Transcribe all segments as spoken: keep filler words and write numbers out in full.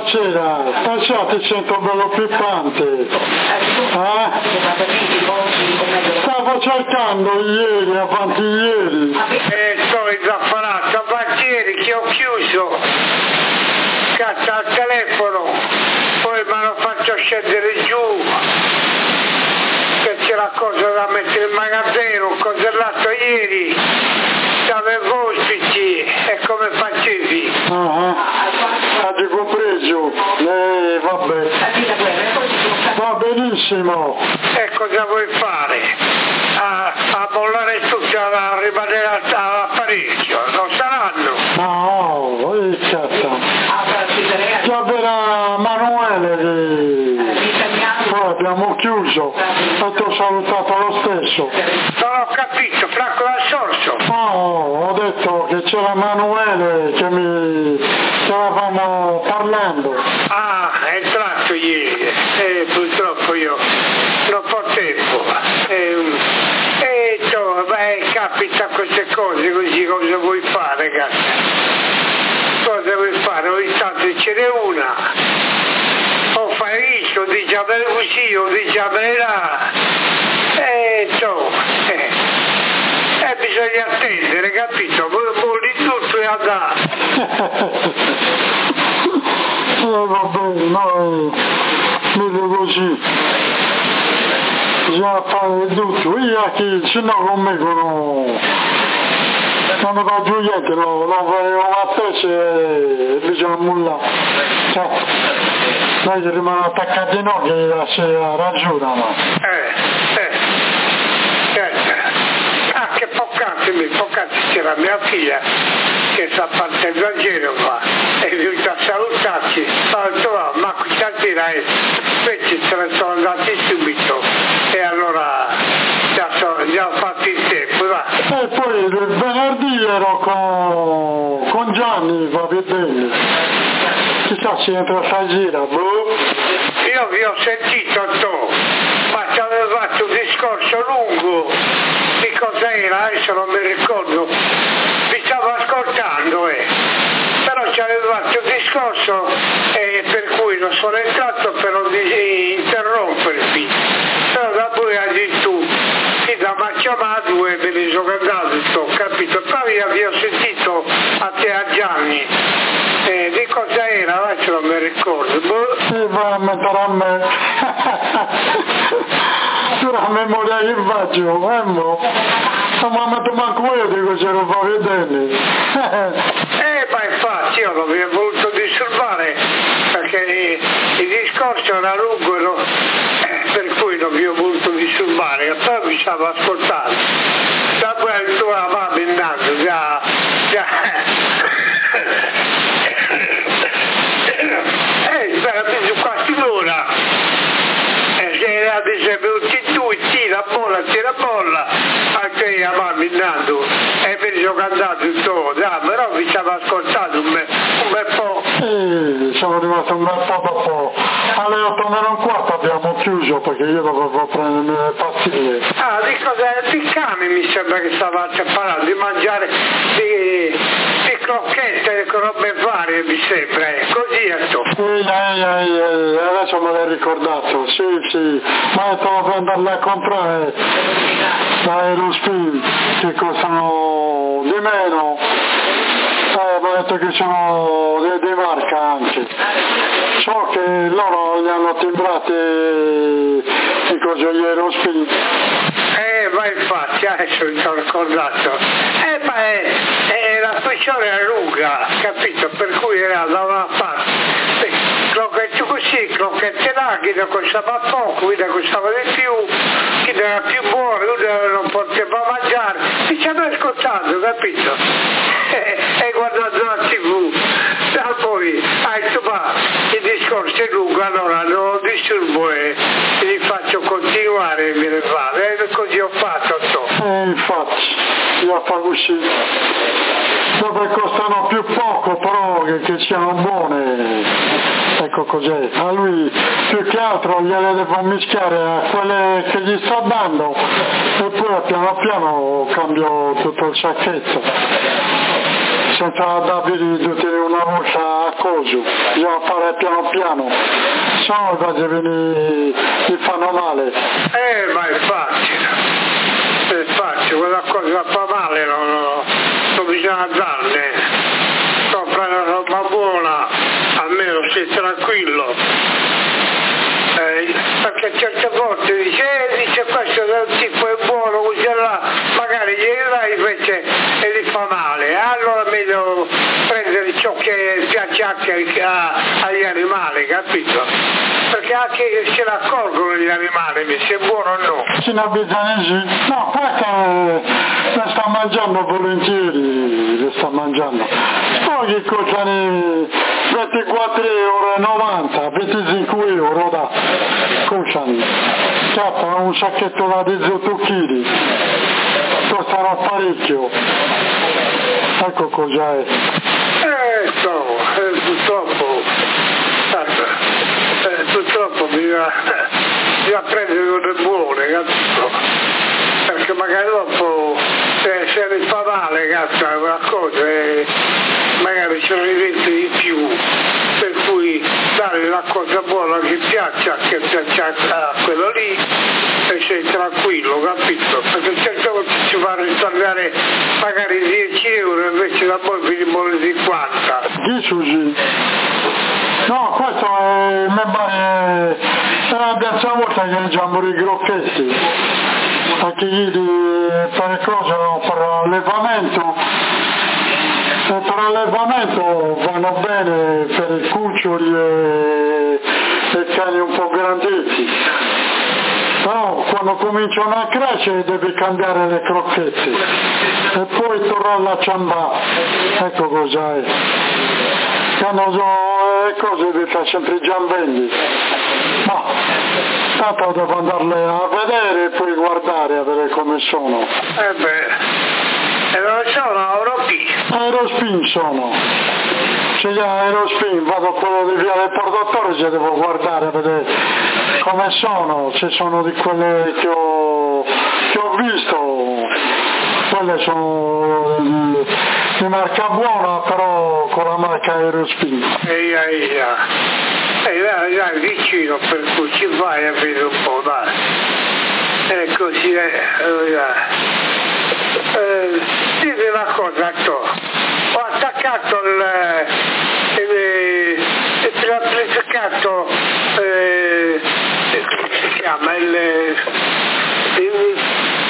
buonasera, stasera ti sento bello pippante. Eh? Stavo cercando ieri, avanti ieri. Eh, sto inzaffarato, avanti ieri che ho chiuso, cazzo al telefono, poi me lo faccio scendere giù, che c'è la cosa da mettere in magazzino, un cosellato ieri, avevo ospiti, e come facevi? Uh-huh. Hai compreso? Eh, vabbè. Va benissimo. E cosa vuoi fare? A, a bollare tutto, a rimanere all'apparecchio? Non saranno? No, eh, cazzo. Chiamerà Manuele che poi abbiamo chiuso e ti ho salutato lo stesso. Non ho capito, Franco dal Sorso. No, ho detto che c'era Manuele che mi stavamo parlando. Ah, è entrato ieri e purtroppo io non ho tempo. E, e to, beh, capita queste cose così, cosa vuoi fare, ragazzi? Cosa vuoi fare? Ogni tanto ce n'è una. O fai questo, dici a me così, o dici a me là. E to, eh. E bisogna attendere, capito? Molli tutto e andare. Eh vabbè, noi vedo così. Bisogna fare tutto. Io che ce n'ho con me con quando va giù niente, lo, lo faremo a te se bisogna mollare. Cioè, noi che rimaniamo attaccati noi che si ragionano. Eh, eh, certo. Ah, che poc'anzi, poc'anzi c'era mia figlia che sta partendo a Genova e è venuta a salutarci. Ha detto, ma questa sera è... Invece se ne sono andati subito e allora già, so, già ho fatto il tempo, va. E poi il venerdì ero con, con Gianni, va bene. Chissà se entra stasera, boh. Io vi ho sentito, to, ma ci avevo fatto un discorso lungo di cos'era, adesso non mi ricordo, vi stavo ascoltando, eh. Però ci avevo fatto un discorso eh, per cui non sono entrato per non interrompervi. Però dopo hai detto che da Macciamato e me ne sono andato, ho capito. Poi avevo sentito a te a Gianni. Eh, di cosa era? Adesso non mi ricordo. Boh. Sì, va a mettere a me. Tu la memoria che faccio, eh mo? Non mi metto manco io di cosa non fa vedere. Eh, ma infatti io non vi ho voluto disturbare perché il discorso era lungo no? eh, per cui non vi ho voluto disturbare e poi mi stavo ascoltando. Da quel tuo va bendando già già eh spera più quasi l'ora e se era venuti tu tira bolla tira bolla anche a mamma bendando e me ne sono andato tutto da però vi stavo ascoltando un bel, un bel po'. Eh, siamo rimasti un bel po' dopo. Alle otto meno un quarto abbiamo chiuso perché io dovevo prendermi le pastiglie. Ah, di cosa? Di cami mi sembra che stavate parlando, di mangiare di, di crocchette con robe varie mi sembra, eh. Così è tutto. Sì, eh, eh, eh, adesso me l'hai ricordato, sì, sì, ma stavo per andarle a comprare da Aerospin che costano di meno. Eh, mi ha detto che sono di, di marca anche. So che loro li hanno timbrati i cosi gli Aerospin. Eh, ma infatti, adesso mi sono ricordato. Eh, ma è, è la questione è lunga, capito? Per cui era da una parte. Crocchette così, crocchette là, chi ne costava poco, chi ne costava di più, chi ne era più buono, chi non poteva mangiare. Mi ci hanno ascoltato, capito? E guardando la tivù. Da poi, hai detto, ma il discorso è lungo, allora non disturbo e li faccio continuare e me ne vado. E così ho fatto, so. Eh, infatti, io fa così. Dove costano più poco però che, che siano buone, ecco cos'è. A lui più che altro gliele devo mischiare a quelle che gli sto dando e poi piano piano cambio tutto il sacchetto. senza darvi tutti una volta a coso, bisogna fare piano piano, se no quasi vi, vi fanno male. Eh, ma è facile, è facile, quella cosa fa male, non, non, non bisogna darne. Compra una roba buona, almeno sei tranquillo. Eh, perché certe volte dice, eh, dice questo tipo è buono, così là, magari gli dai invece e gli fa male, allora è meglio prendere ciò che piace anche a, agli animali, capito? Perché anche se ne accorgono gli animali se è buono o no. Se ne bisogna, no, questo le sta mangiando volentieri, le sta mangiando. Poi che costano ventiquattro euro e novanta, venticinque euro da costano. Certo, un sacchetto da diciotto chili, costano parecchio. Ecco cos'è. Eh, so, eh, purtroppo, eh, purtroppo bisogna, bisogna prendere cose buone, capito? Perché magari dopo se, se ne fa male, cazzo, una cosa e magari ce ne diventa di più, per cui dare la cosa buona che piaccia, che piaccia a quello lì e sei tranquillo, capito? Perché certe volte ci va a risparmiare magari dieci euro invece da poi finiamo le cinquanta. Gesù, no, questo è, mi pare, è la terza volta che leggiamo i grocchetti, anche ieri per cosa, per allevamento, e per allevamento vanno bene per i cuccioli e, e cani un po' grandetti, però quando cominciano a crescere devi cambiare le crocchette e poi tornare a ciambare, ecco cos'è. Quando sono le cose vi fa sempre i giambelli, ma tanto devo andarle a vedere e poi guardare a vedere come sono. Eh beh, e non sono Eurospin? Aerospin sono, se gli Aerospin vado a quello di Via del Portatore se devo guardare a vedere come sono, se sono di quelle che ho, che ho visto, quelle sono di, di marca buona però con la marca Aerospin. Eia eia, e dai, dai, vicino per cui ci vai a vedere un po', dai. E così è, eh, dimmi una cosa, ho attaccato il, il, il amplificato, eh, come si chiama, il, il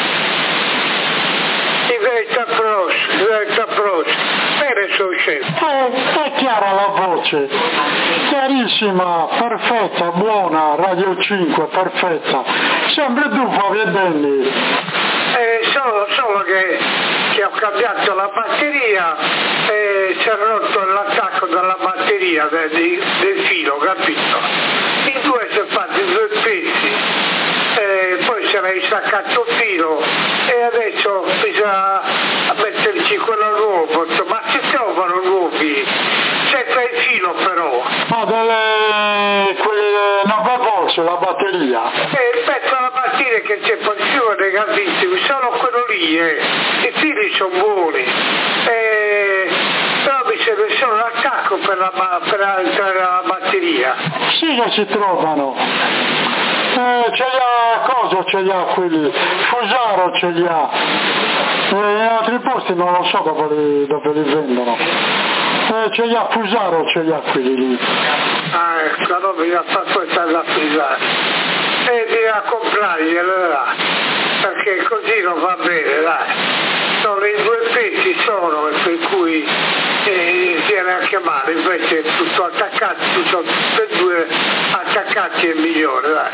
i Verita Pros, i Verita Pros, bene sono scelto. È, è chiara la voce, chiarissima, perfetta, buona, Radio cinque, perfetta, sempre tu Fabianelli. Eh, solo, solo che, che ho cambiato la batteria e si è rotto l'attacco della batteria del, del filo, capito? In due si è fatti due pezzi. E poi si era staccato il filo e adesso bisogna metterci quello nuovo, ma si trovano nuovi, senza il filo però. Ma delle quelle nuove voce, la batteria? E il pezzo alla batteria che c'è positivo e negativo, solo quello lì, eh. I fili sono buoni. E... però mi serve solo l'attacco per, la, per entrare nella batteria. Sì che si trovano. Eh, ce li ha cosa ce li ha quelli, Fusaro ce li ha, eh, in altri posti non lo so dove li, dove li vendono, eh, ce li ha Fusaro ce li ha quelli lì. Ah ecco, allora bisogna fare questa da Fusaro e bisogna comprarglielo là, perché così non va bene, dai. Sono i due pezzi sono, per cui eh, viene anche male, invece è tutto attaccato, tutto, tutti e due attaccati è migliore, dai.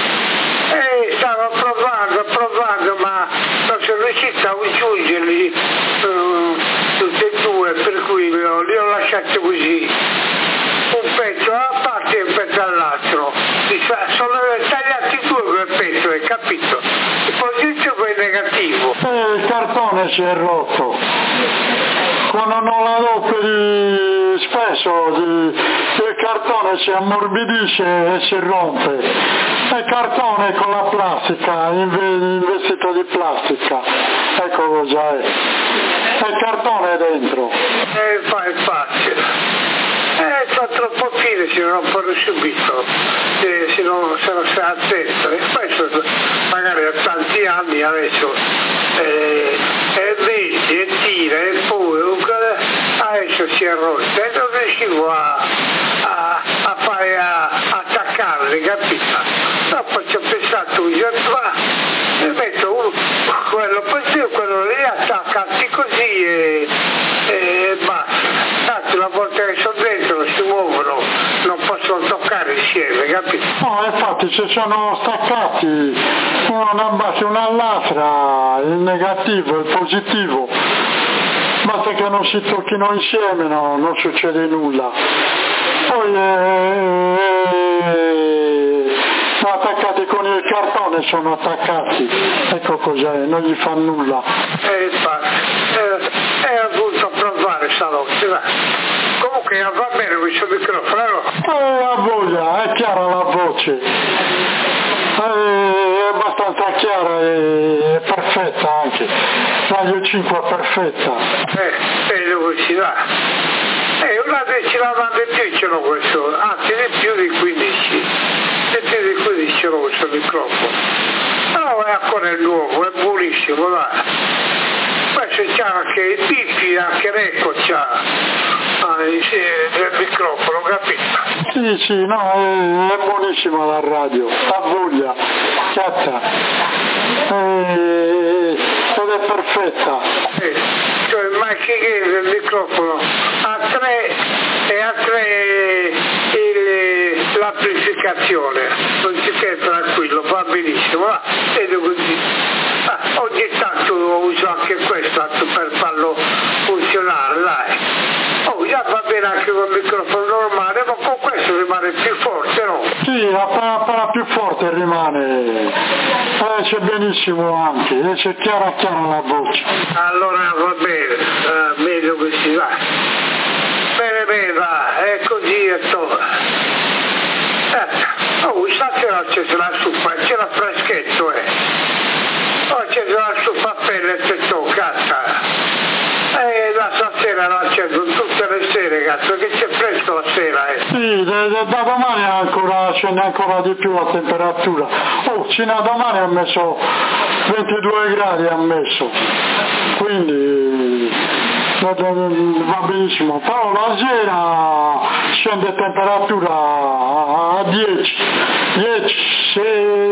E stavo provando, provando, ma non sono riuscito a aggiungerli uh, tutti e due, per cui li ho, li ho lasciati così. Un pezzo da una parte e un pezzo dall'altro. Sono tagliati due per pezzo, hai capito? Il positivo e il negativo. E il cartone si è rotto. Quando non la adoperi spesso il cartone si ammorbidisce e si rompe. È cartone con la plastica, investito di plastica. eccolo già è. E il cartone dentro. E fa è facile. Eh, fa troppo fine se non può subito, eh, se non se non sta attento. E questo magari a tanti anni adesso eh, e vedi e tira e poi adesso si è rotto e non riuscivo a, a, a fare a, a attaccarle, capito? Dopo ci ho pensato un giorno fa e metto uno, quello poi quello lì attaccati così e, e basta. Tanto una volta che sono dentro si muovono, non possono toccare insieme, capito? No, infatti se sono staccati uno in base uno all'altra, il negativo, il positivo, basta che non si tocchino insieme, no, non succede nulla. Poi eh, sono attaccati con il cartone, sono attaccati, ecco cos'è, non gli fa nulla. Eh, infatti, eh, eh, ho voluto provare stanotte, dai. Comunque va bene questo microfono, no? Eh, ha voglia, è chiara la voce, è abbastanza chiara e perfetta anche, Radio cinque è perfetta. Eh, bene così, va. Eh, una decina di più ce l'ho questo, anzi di più di quindici, di più di quindici ce l'ho questo microfono. No, è ancora nuovo, è buonissimo, dai. Poi c'è anche i bippi, anche l'eco c'ha ah, del microfono, capito? Sì, sì, no, è, è buonissima la radio, ha voglia, chiatta, e, ed è perfetta. Eh, cioè il mic del microfono ha tre e ha tre il, l'amplificazione, non si sente tranquillo, va benissimo, va, vedo così. Ah, ogni tanto uso anche questo tanto per farlo funzionare, dai. Oh, già va bene anche con il microfono normale, ma con questo rimane più forte, no? Sì, la parola più forte rimane, esce benissimo anche, esce chiara chiara la voce. Allora va bene, uh, meglio così, va. Bene, bene, va, è così e to. Eh, oh, stasera c'è la suppa, c'è la freschetto, eh. Oh, c'è la suppa a pelle e te cazzo. Eh, la stasera non c'è tutte le sere, cazzo, che c'è fresco la sera, eh. Sì, da, da, da domani ancora, scende ancora di più la temperatura. Oh, fino a domani ha messo ventidue gradi, ha messo. Quindi va benissimo. Però la sera scende temperatura a dieci, dieci, sei,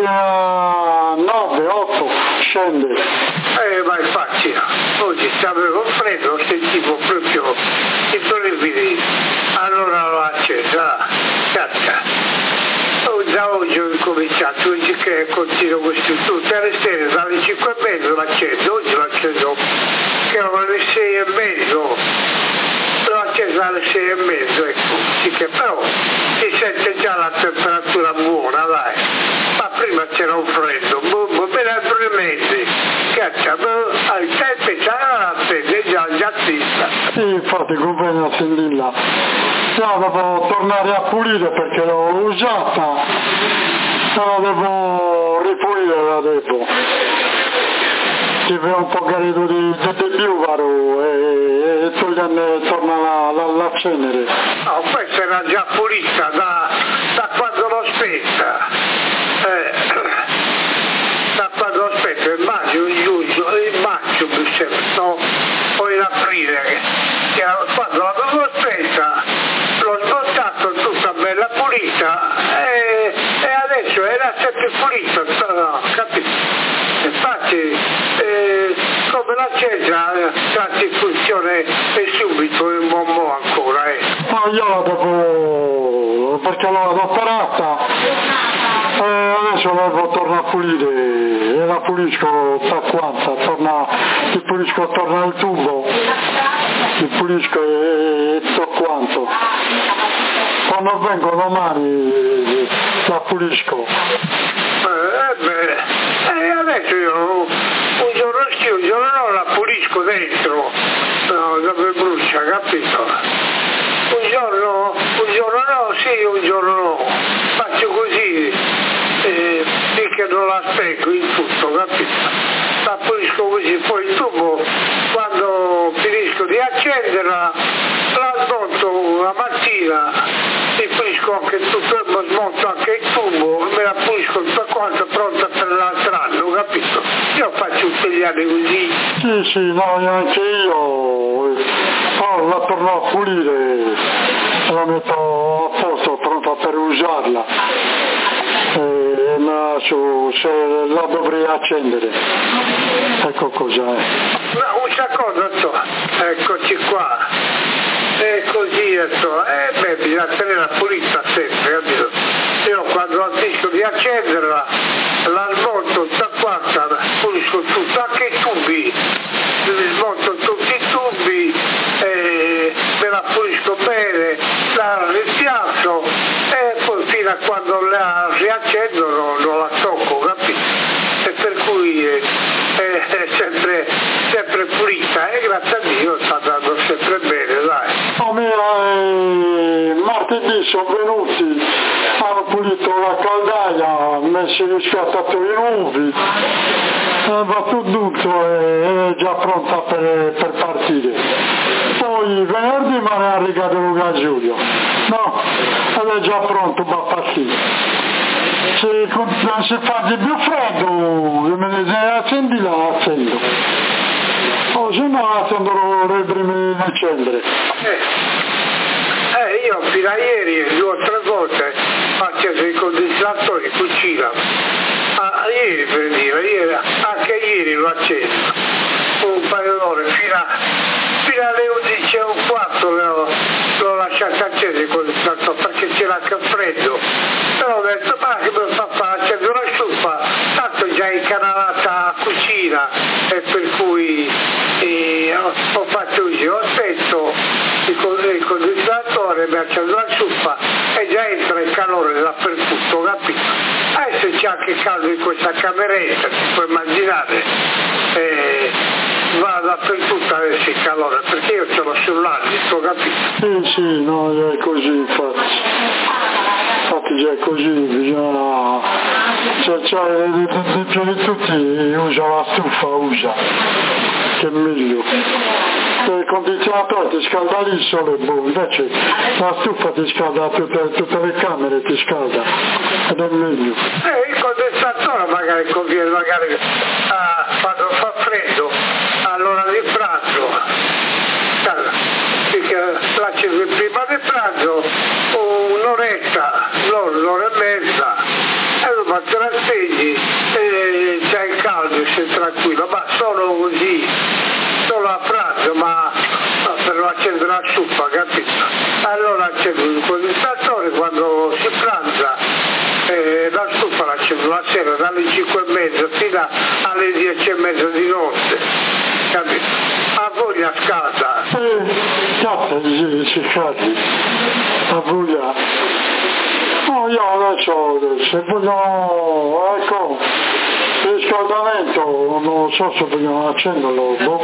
nove, otto, scende. Eh, ma infatti, oggi avevo freddo, sentivo proprio i brividi, allora l'ho accesa, cazzo. Oh, da oggi ho incominciato, oggi che continuo questo, tutte le sere dalle cinque e mezzo l'accendo, oggi l'accendo, che erano alle sei e mezzo, l'ho accesa alle sei e mezzo, ecco, sì che però si sente già la temperatura buona, dai, ma prima c'era un freddo, boh, per altri mesi, cazzo, al tempo c'era la sede già, già zista. Sì, infatti conviene a sentirla. No, devo tornare a pulire perché l'ho usata, la devo ripulire, la devo. Ci vede un po' carino di, di biuvaro e, e toglierne, torna la, la, la cenere. No, questa era già pulita da, da quando l'ho spenta. Eh, da quando l'ho spenta, il maggio, il giugno, il maggio mi sembra, no? Poi in aprile, che era, quando l'avevo spenta, l'ho smontato tutta bella pulita e, e adesso era sempre pulita, no, capito? Infatti eh, come la accesa tratti in funzione e subito il mommo ancora, eh. No, io la devo, perché l'ho adoperata e adesso la devo tornare a pulire e la pulisco da quanta, torna, ti pulisco torna al tubo, ti pulisco e, e tutto quanto. Quando vengo domani la pulisco. Eh, beh, e adesso io un giorno sì, un giorno no la pulisco dentro, no, dove brucia, capito? Un giorno, un giorno no, sì, un giorno no, faccio così, eh, finché non la spiego in tutto, capito? La la pulisco così, poi il tubo quando finisco di accenderla la smonto la mattina, mi pulisco anche tutto, smonto anche il tubo, me la pulisco tutta quanta pronta per l'altro anno, capito? Io faccio tutti gli anni così. Sì, sì, no, anche io oh, la torno a pulire, la metto a posto, pronta per usarla. E la, su, se la dovrei accendere. Ecco cos'è. No, una cosa so, eccoci qua. E così so, eh beh, bisogna tenerla pulita sempre, capito? Io quando finisco di accenderla, la smonto tutta quanta, pulisco tutto, anche i tubi, smonto tutti i tubi, e me la pulisco bene, la ripiazzo e poi fino a quando la riaccendo non, non la tocco, capito? E per cui è, è, è sempre, sempre pulita e grazie a Dio sta andando sempre bene, dai. A me eh, martedì sono venuti, hanno pulito la caldaia, messo riscattato i nubi, eh, va tutto e è già pronta per, per partire. Poi venerdì mi ha arrivato Luca Giulio, no, ed è già pronto per partire. Se non si fa di più freddo, me ne se accendi la accendo. O se no accendo le prime dicembre. Eh, eh, io fino a ieri due o tre volte ho acceso i condizionatori in cucina. Ah, ieri per dire, ieri, anche ieri l'ho acceso. Un paio d'ore, fino, a, fino alle undici e un quarto l'ho, l'ho lasciato acceso il condizionatore perché c'era anche freddo. Però ho detto, ma che mi fa fare? Accendo una stufa, tanto già incanalata a cucina e per cui eh, ho, ho fatto così, ho spento il, il condizionatore, mi accendo la stufa e già entra il calore dappertutto, capito? Adesso c'è anche caldo in questa cameretta, ti puoi immaginare, eh, va dappertutto adesso il calore, perché io ce l'ho sull'ambito, capito? Sì, sì, no, è così infatti. Infatti già è così, bisogna cercare di, di più di tutti, usa la stufa, usa, che è meglio. Il condizionatore ti scalda lì solo e boh, invece la stufa ti scalda tutte, tutte le camere, ti scalda, ed è meglio. Eh, il condensatore magari conviene, magari ah, quando fa freddo, all'ora di pranzo, l'acceso prima del pranzo, un'oretta, un'ora e mezza, e dopo te la spegni e c'è il caldo, sei tranquillo, ma solo così, solo a pranzo, ma, ma per non accendere la stufa, capito? Allora accendo il condensatore quando si pranza, eh, la stufa l'accendo la sera dalle cinque e mezza fino alle dieci e mezza di notte, capito? A voglia scalda. Eh, cazzo, si, si scaldi, a voglia. No, io adesso, se voglio, ecco, il riscaldamento, non so se vogliono accenderlo, boh,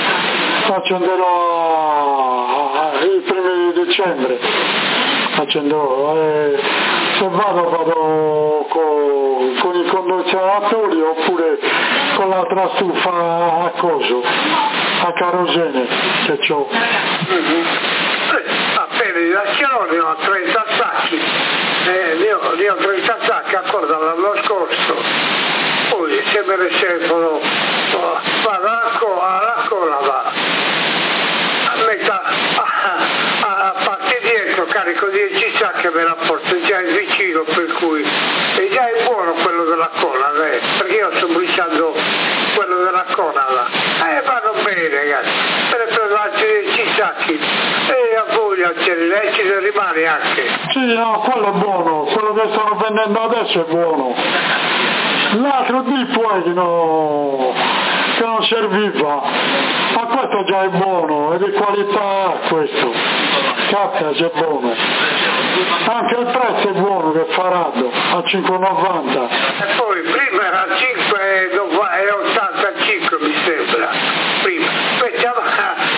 accenderò i primi di dicembre, accenderò, eh, se vado vado con, con i condizionatori oppure con l'altra stufa a coso, a carosene che c'ho. Mm-hmm. Appena di lasciano ne ho trenta sacchi, eh, ne, ho, ne ho trenta sacchi ancora dall'anno scorso, poi se me ne servono oh, vado alla cola, alla cola va, a metà, a, a, a parte dietro carico dieci sacchi e me la porto già il vicino, per cui è già è buono quello della cola, eh, perché io sto bruciando quello della cola là. Eh, vanno bene ragazzi, me ne prendo altri dieci sacchi e a voglia ce ne, ci ne rimane anche. Sì, no, quello è buono, quello che stanno vendendo adesso è buono. L'altro tipo è che, no, che non serviva, ma questo già è buono, è di qualità questo, cazzo è buono. Anche il prezzo è buono che fa rado, a cinque e novanta. E poi prima era cinque e ottantacinque mi sembra, prima, poi ci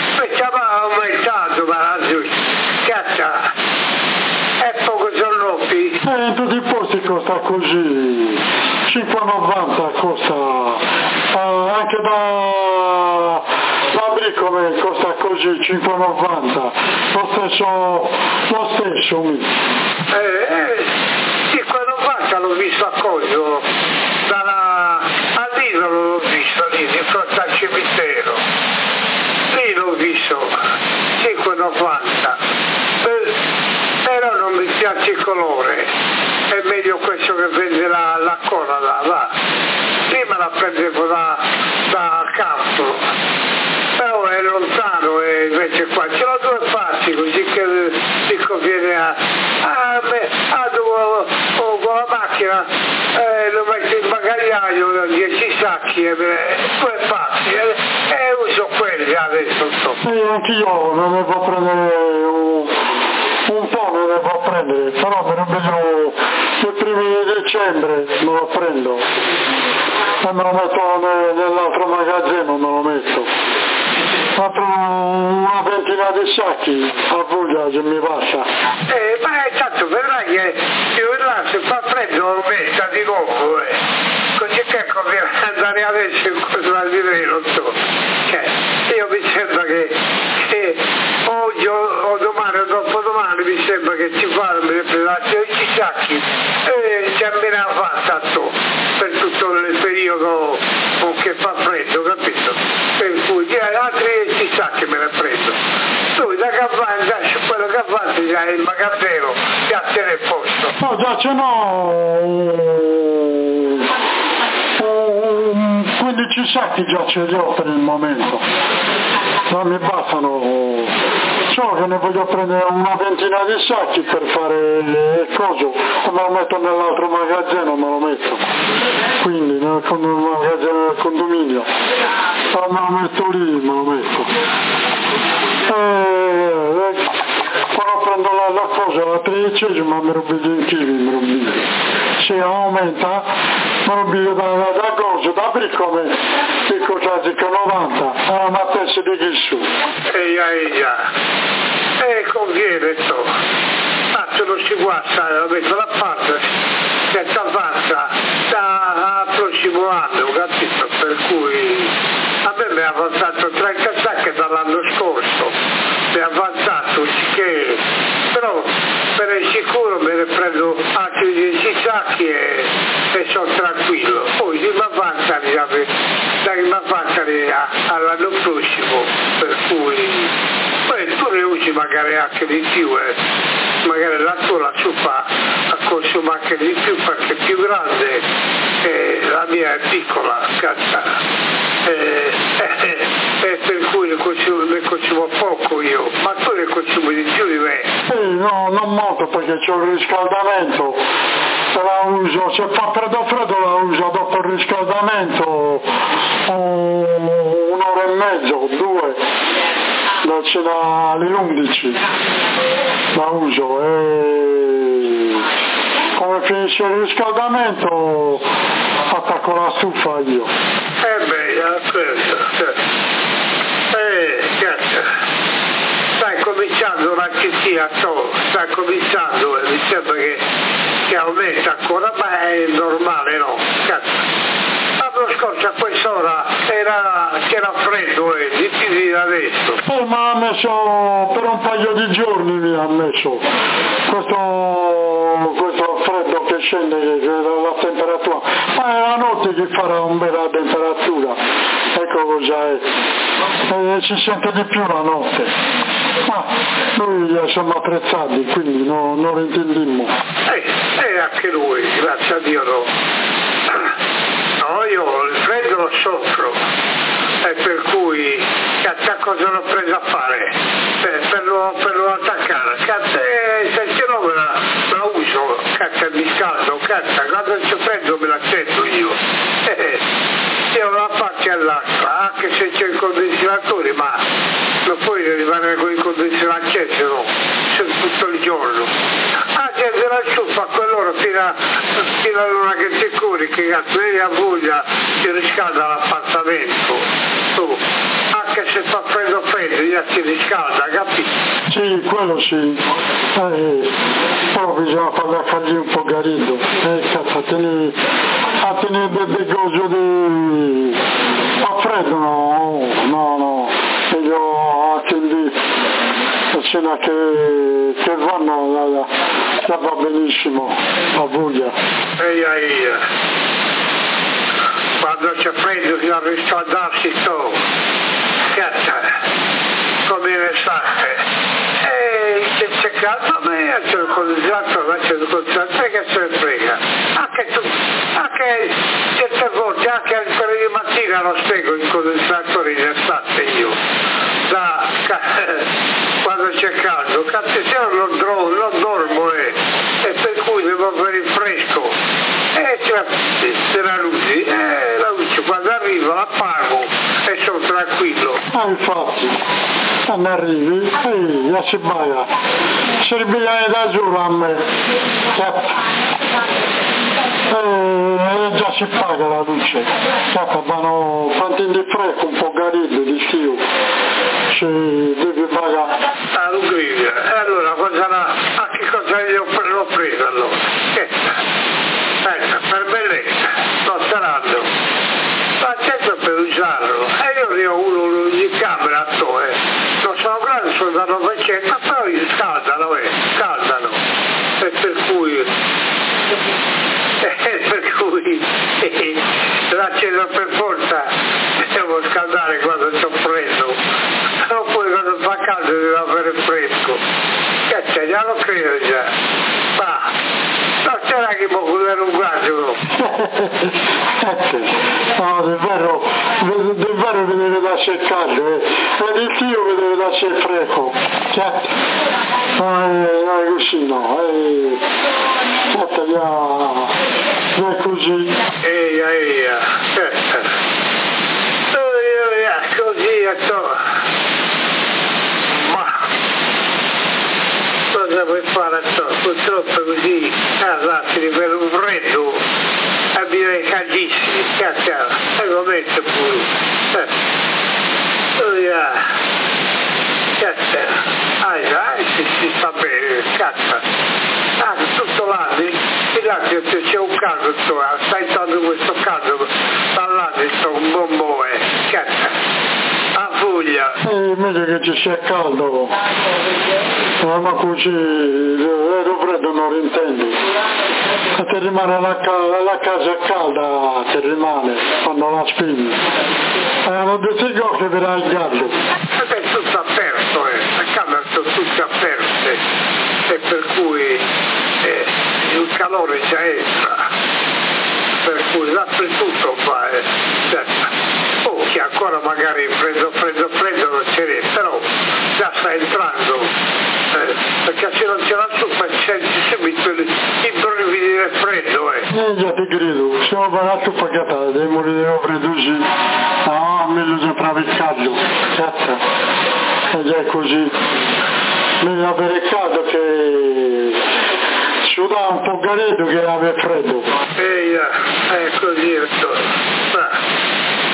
aveva aumentato, ma cazzo, è poco giorno posti? Eh, in tutti i posti costa così, cinque e novanta costa, eh, anche da, da Bricome costa così, cinque e novanta, lo stesso, lo stesso mi. Eh, eh, cinque e novanta l'ho visto a Coso, dalla, all'Idolo l'ho visto lì, di fronte al cimitero, lì l'ho visto, cinque e novanta, eh, però non mi piace il colore, è meglio questo che vende la, la Corada, va. Prima la prendevo da, da campo, però è lontano e invece qua ce l'ho due passi così che mi conviene a, a, me, a dove, oh, con la macchina eh, lo metto in bagagliaio, dieci sacchi e due passi e, e uso quelli adesso. E anch'io non ne può prendere un, un po', non ne può prendere, però me lo vedo i primi di dicembre, me lo prendo e me lo metto nell'altro magazzino, me lo metto. Apro una ventina di sacchi a voglia che mi basta. Eh, ma è tanto vedrai che io là se fa freddo lo metta di nuovo, eh. Così che conviene andare adesso in questo dire non so. Cioè, io mi sembra che, che oggi o, o domani o dopodomani mi sembra che ci fanno le dodici sacchi e ci appena fatta tu per tutto il periodo che fa freddo, capito? Per cui altri dieci sacchi me ne prendo. Tu da Cavante, quello che Cavante già il magazzino, già ce n'è posto. No, già ce n'ho um, quindici sacchi già ce li ho per il momento. Non mi bastano, so che ne voglio prendere una ventina di sacchi per fare il coso, me lo metto nell'altro magazzino, me lo metto. Quindi nel magazzino del condominio. Me lo metto lì, me lo metto. E, quando prendo la, la cosa, la tredicesima mi rubi in chili, mi rubi. Se aumenta, mi rubi da, da, da coso, da Bricome, dico già che novanta, è una testa di ghisso. Eia, eia, e conviene to. Tanto non si guasta, lo metto da parte, senza avanza, da prossimo anno, capito? Per cui a me mi ha avanzato trenta sacche dall'anno scorso, mi ha avanzato, che però per il sicuro me ne prendo altri dieci sacchi e, e sono tranquillo. Poi mi avanzano, dai, mi avanzano all'anno prossimo, per cui poi tu ne usi magari anche di più, eh. Magari la tua la ciupa consuma anche di più perché è più grande e la mia è piccola, cazzo. E, e, e per cui ne consumo, ne consumo poco io, ma tu ne consumi di più di me. Sì, no, non molto perché c'è un riscaldamento, la uso, se fa freddo freddo la uso dopo il riscaldamento un'ora e mezzo, due, alle undici la uso e come finisce il riscaldamento attacco la stufa io. Eh beh, aspetta, eh, cazzo, stai cominciando una chissà, sta cominciando e mi sembra che, che aumenta ancora, ma è normale, no? Cazzo. L'anno scorso a quest'ora era, c'era freddo e di più di adesso. Oh, ma ha messo per un paio di giorni mi ha messo questo, questo freddo che scende la temperatura, ma è la notte che farà un bella temperatura, ecco cosa è, e si sente di più la notte, ma noi siamo attrezzati quindi no, non lo intendimmo. Eh, e anche lui, grazie a Dio no. No, io il freddo lo soffro e per cui cazzo cosa l'ho preso a fare per, per, lo, per lo attaccare, cazzo e se ce l'ho me la, la uso, cazzo mi scaldo, cazzo quando c'è freddo me l'accendo io eh, io la faccio all'acqua anche se c'è il condizionatore, ma non puoi rimanere con il condizionatore acceso, no, tutto il giorno. Ah, c'è della ciuffa a quell'ora fino a, fino all'ora che ti curi, che cazzo devi a voglia ti riscalda l'appartamento. Tu, anche se fa freddo freddo, già ti riscalda, capito? Sì, quello sì. Eh, proprio bisogna fare a fargli un po' garito, e cazzo, a tenere, a tenere delle cose di... a freddo, no, no, no, e io a quindi, cena che, che vanno, la, la, la va benissimo, a voglia. Ehi, ehi, quando c'è freddo bisogna riscaldarsi sto, cazzo, come l'estate. E c'è caldo a me, c'è il condizionato, c'è il condizionato, che se ne frega. Anche tu, anche certe volte, anche alle tre di mattina lo spiego il condizionatore in estate io. Da, quando c'è caldo, cazzo se non, non, non dormo eh, e per cui devo avere il fresco. E c'è, c'è la luce, e la luce quando arriva la pago e sono tranquillo. Ah, infatti, quando arrivi, ehi, la si baia, si ribiglia da giù a me, e già si paga la luce, cazzo, vanno quanti di fresco, un po' garillo di schio, ci devi pagare. Ah, lo grido, e allora cosa la, a che cosa io l'ho preso allora? Che? Ecco, per bellezza, sto saranno, ma certo per usarlo, e io ne ho uno, uno di camera a to, eh. Non sono grande, sono da novecento, però io scaldano, eh, scaldano, e per cui, e per cui, eh, l'acceso per forza, devo scaldare quando c'ho freddo, però poi quando fa caldo devo avere fresco, che c'è, già lo credo già, ma... non c'era che può vedere un guaggio. No, davvero, davvero vi deve lasciare caldo, eh. E il tio vi deve lasciare fresco. Certo. No, eh, no, così no. Eh, certo, via, via così. Eia, eia, certo. Eia, così a to. Ma cosa vuoi fare a to? Purtroppo così, allora si rivela un freddo, abbiamo caldissimi, cazzo, e lo metto pure. Oh yeah, cazzo, ah, dai, si, si sta bene, cazzo. Ah, tutto l'anno, e là c'è un caldo, stai dando questo caldo, dall'anno sto un bombone, cazzo. A voglia. Eh, meglio che ci sia caldo. No, ma così lo freddo non intendi. Ti rimane la, la casa calda, ti rimane quando la spegni. Eh, non ti dico che verrà il gallo. Ed è tutto aperto, eh. Le camere sono tutte aperte e per cui eh, il calore già entra. Per cui dappertutto fa, eh. Certo. Oh, che ancora magari freddo, freddo, freddo non ce n'è, però già sta entrando, eh, perché se non c'è la zuppa senti subito il brividi del freddo, eh. Eh, già ti credo, se non va la zuppa che fa, devi morire di freddo sì, no, meglio sempre avere caldo, cazzo, e già è così, meglio avere caldo che suda un po' garetto che avere freddo. Ehi, è così, ah.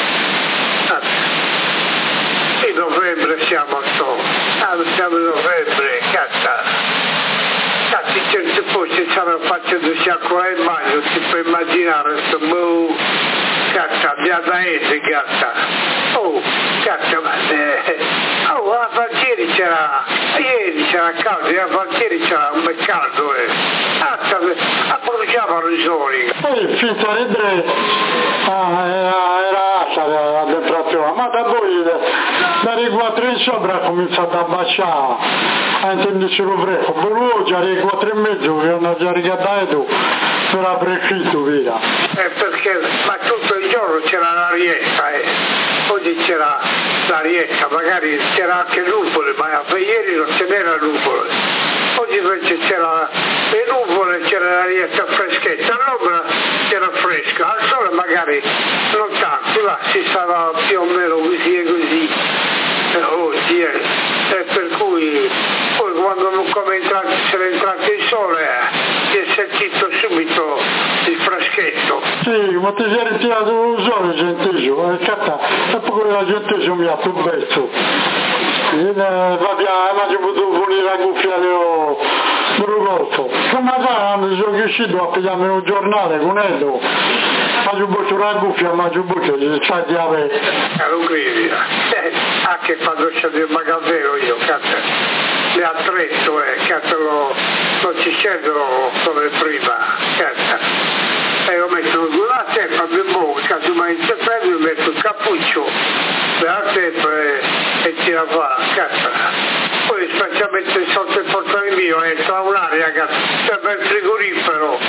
In novembre siamo a sto, ah, siamo in novembre, cazzo, cazzo, in certi posti stanno facendo sciacquare il bagno, si può immaginare questo boh, cazzo, abbiamo da essere, cazzo, oh, cazzo, ma, eh, oh, a Valtieri c'era, ieri c'era caldo, e a Valtieri c'era un bel caldo, eh, cazzo, appoggiava risori. Poi, finta di tre, ah, era, era alta la temperatura, ma da voi, dalle quattro in sopra ha cominciato a baciare, a intenderci lo fresco, per lui già alle quattro e mezzo che hanno già ricattato per la prefitto, via. Eh, perché, ma tutto il giorno c'era l'arietta, eh. Oggi c'era l'arietta, magari c'era anche nuvole, ma ieri non ce n'era nuvole. Oggi invece c'era le nuvole, c'era l'arietta freschetta, all'ombra c'era fresca, al sole magari non tanto, là si stava più o meno così e così. Eh, oggi, eh. E per cui poi quando non come entrato, se è entrato il sole, eh, si è sentito subito il freschetto. Sì, ma ti sei ritirato il sole, gentilissimo, e catta, e poi la gentilissimo mi ha più bezzo. Va bene, ma ci ho potuto pulire la cuffia del golfo. Ma quando sono riuscito a pigliarmi un giornale con Edo, faccio un po' la cuffia, mangio un po' ci sta di avere. Eh, lo credi, eh, anche quando c'è del magazzino io, cazzo, le attrezzo, eh, cazzo, lo, non ci scendono come prima, cazzo. E lo metto sulla testa, mi muovo, cazzo, ma in septembre mi metto il cappuccio della testa e, e tira fa, cazzo. Poi specialmente sotto il portone mio entra un'aria, cazzo, sembra il frigorifero.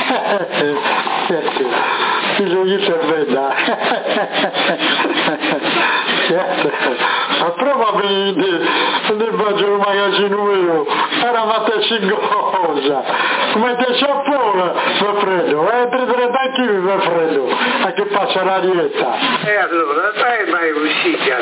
Bisogna servetta. Ma probabilmente ne faccio un magazzino vero, era fatta cingosa, come te sapore per freddo, eh, trenta chili per freddo, a che passa la dieta. E allora, dai mai uscita.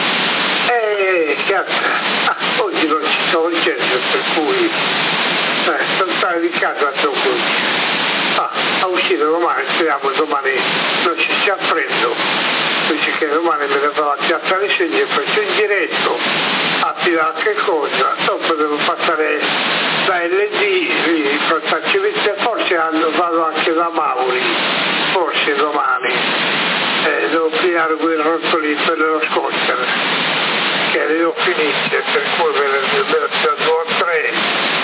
Eh, cazzo, ah, oggi non ci sono il centro, per cui eh, sono stato di casa a Tocco. Ah, a uscire domani, speriamo domani non ci sia freddo, dice che domani me ne vado a Piazza dei Segni e faccio in diretto a tirare che cosa, dopo devo passare da L D lì, forse vado anche da Mauri, forse domani, eh, devo pigliare quei rotoli per lo scooter, che le ho finite, per cui me ne devo due o tre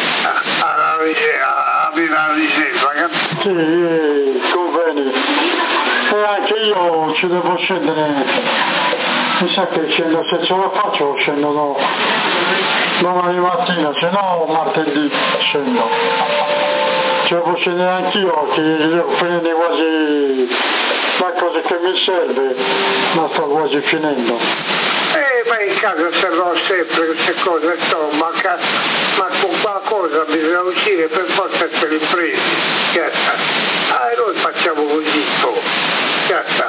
a Milano riserva, capito? Sì, conviene. E anche io ci devo scendere, mi sa che scendo, se ce lo faccio scendo no, domani mattina, se no martedì scendo. Ce lo posso scendere anch'io, che devo finire quasi la cosa che mi serve, ma sto quasi finendo. Eh, ma in casa servono sempre queste cose, insomma, ma con qualcosa bisogna uscire per forza essere impresi, certo. Ah, e noi facciamo così, oh, certo.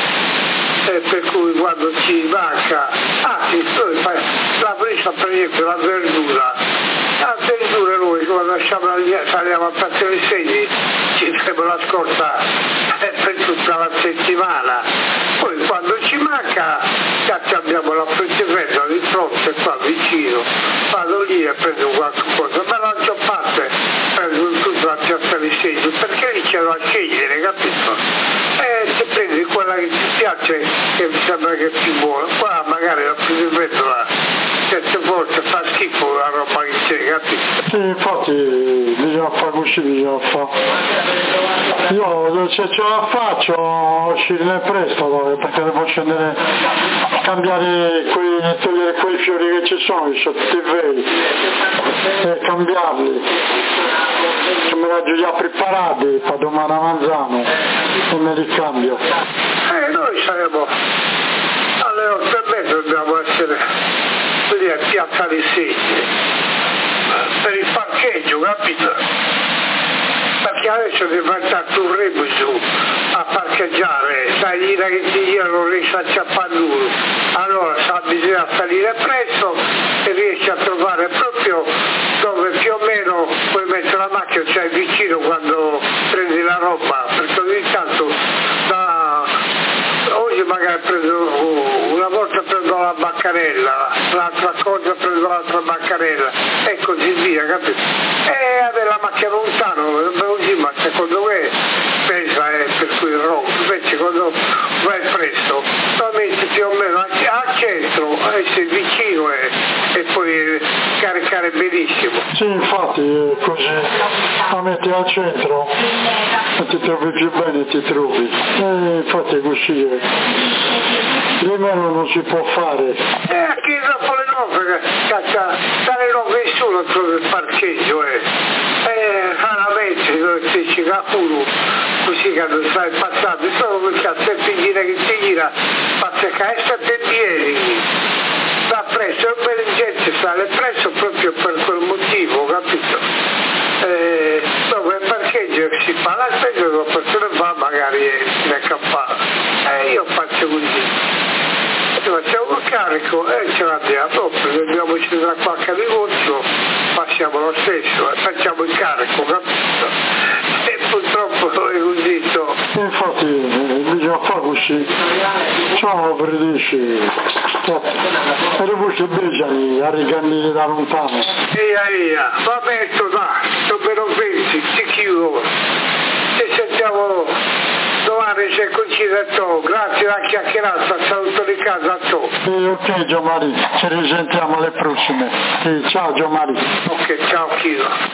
E per cui quando ci manca, ah sì, noi fa, la presa per esempio la verdura, la verdura noi quando saliamo a Piazza dei Segni ci facciamo la scorta per tutta la settimana, poi quando ci manca cazzo abbiamo la friggiferra di fronte qua vicino, vado lì e prendo qualche cosa, me la lancio a parte, prendo tutta la Piazza dei Segni, perché lì c'è da scegliere, capito? E ti prendi quella che ti piace, che mi sembra che è più buona, qua magari la friggiferra certe volte fa schifo la roba che c'è, capito? Sì, infatti bisogna fare così, bisogna fare. Io se ce la faccio uscire presto, perché devo scendere, cambiare quei, togliere quei fiori che ci sono, i sottivei, e cambiarli. Che me li ho già preparati per domani a mangiare e me li cambio. Eh, noi saremo alle otto e mezza, dobbiamo essere lì a Piazza dei Segni per il parcheggio, capito? Perché adesso è diventato un rebus a parcheggiare, sai che ti girano riesci a Ciappanduro, allora sa, bisogna salire presto e riesci a trovare proprio dove più o meno puoi mettere la macchina, cioè vicino quando prendi la roba, perché ogni tanto da, oggi magari prendo una volta prendo la bancarella, l'altra cosa prendo l'altra bancarella e così via, capito? E avere la macchina lontano, così, ma secondo me pesa è per cui il ronco, invece quando vai presto lo metti più o meno al centro, essere vicino e, e puoi caricare benissimo. Sì, infatti è così, la metti al centro e ti trovi più bene, ti trovi. E infatti è così, è. Di meno non si può fare. E anche dopo le nove, cazzo, dalle nove nessuno trova il parcheggio, eh. E raramente dove si ci culo, così quando stai passando, solo quel cazzo e finire che ti gira, passa caestra e piedi. Sta presso, è per gente stare presso proprio per quel motivo, capito? Eh, dove il parcheggio si fa la spesa, dopo se ne va magari è accampata. E io faccio così. Facciamo il carico e ce l'abbiamo, dopo prendiamoci da qualche negozio, passiamo lo stesso e facciamo il carico, capito? E purtroppo è così. Infatti bisogna fare così. Ciao, British. E ribuci Beggiani, arricando da lontano. Via, via, va bene, dai, sto per non pensi, ti chiudo. Ci sentiamo domani se coincide a to. Grazie alla chiacchierata, saluto di casa a to. Sì, ok Gianmari, ci risentiamo alle prossime. Sì, ciao Gianmari. Ok, ciao Chino.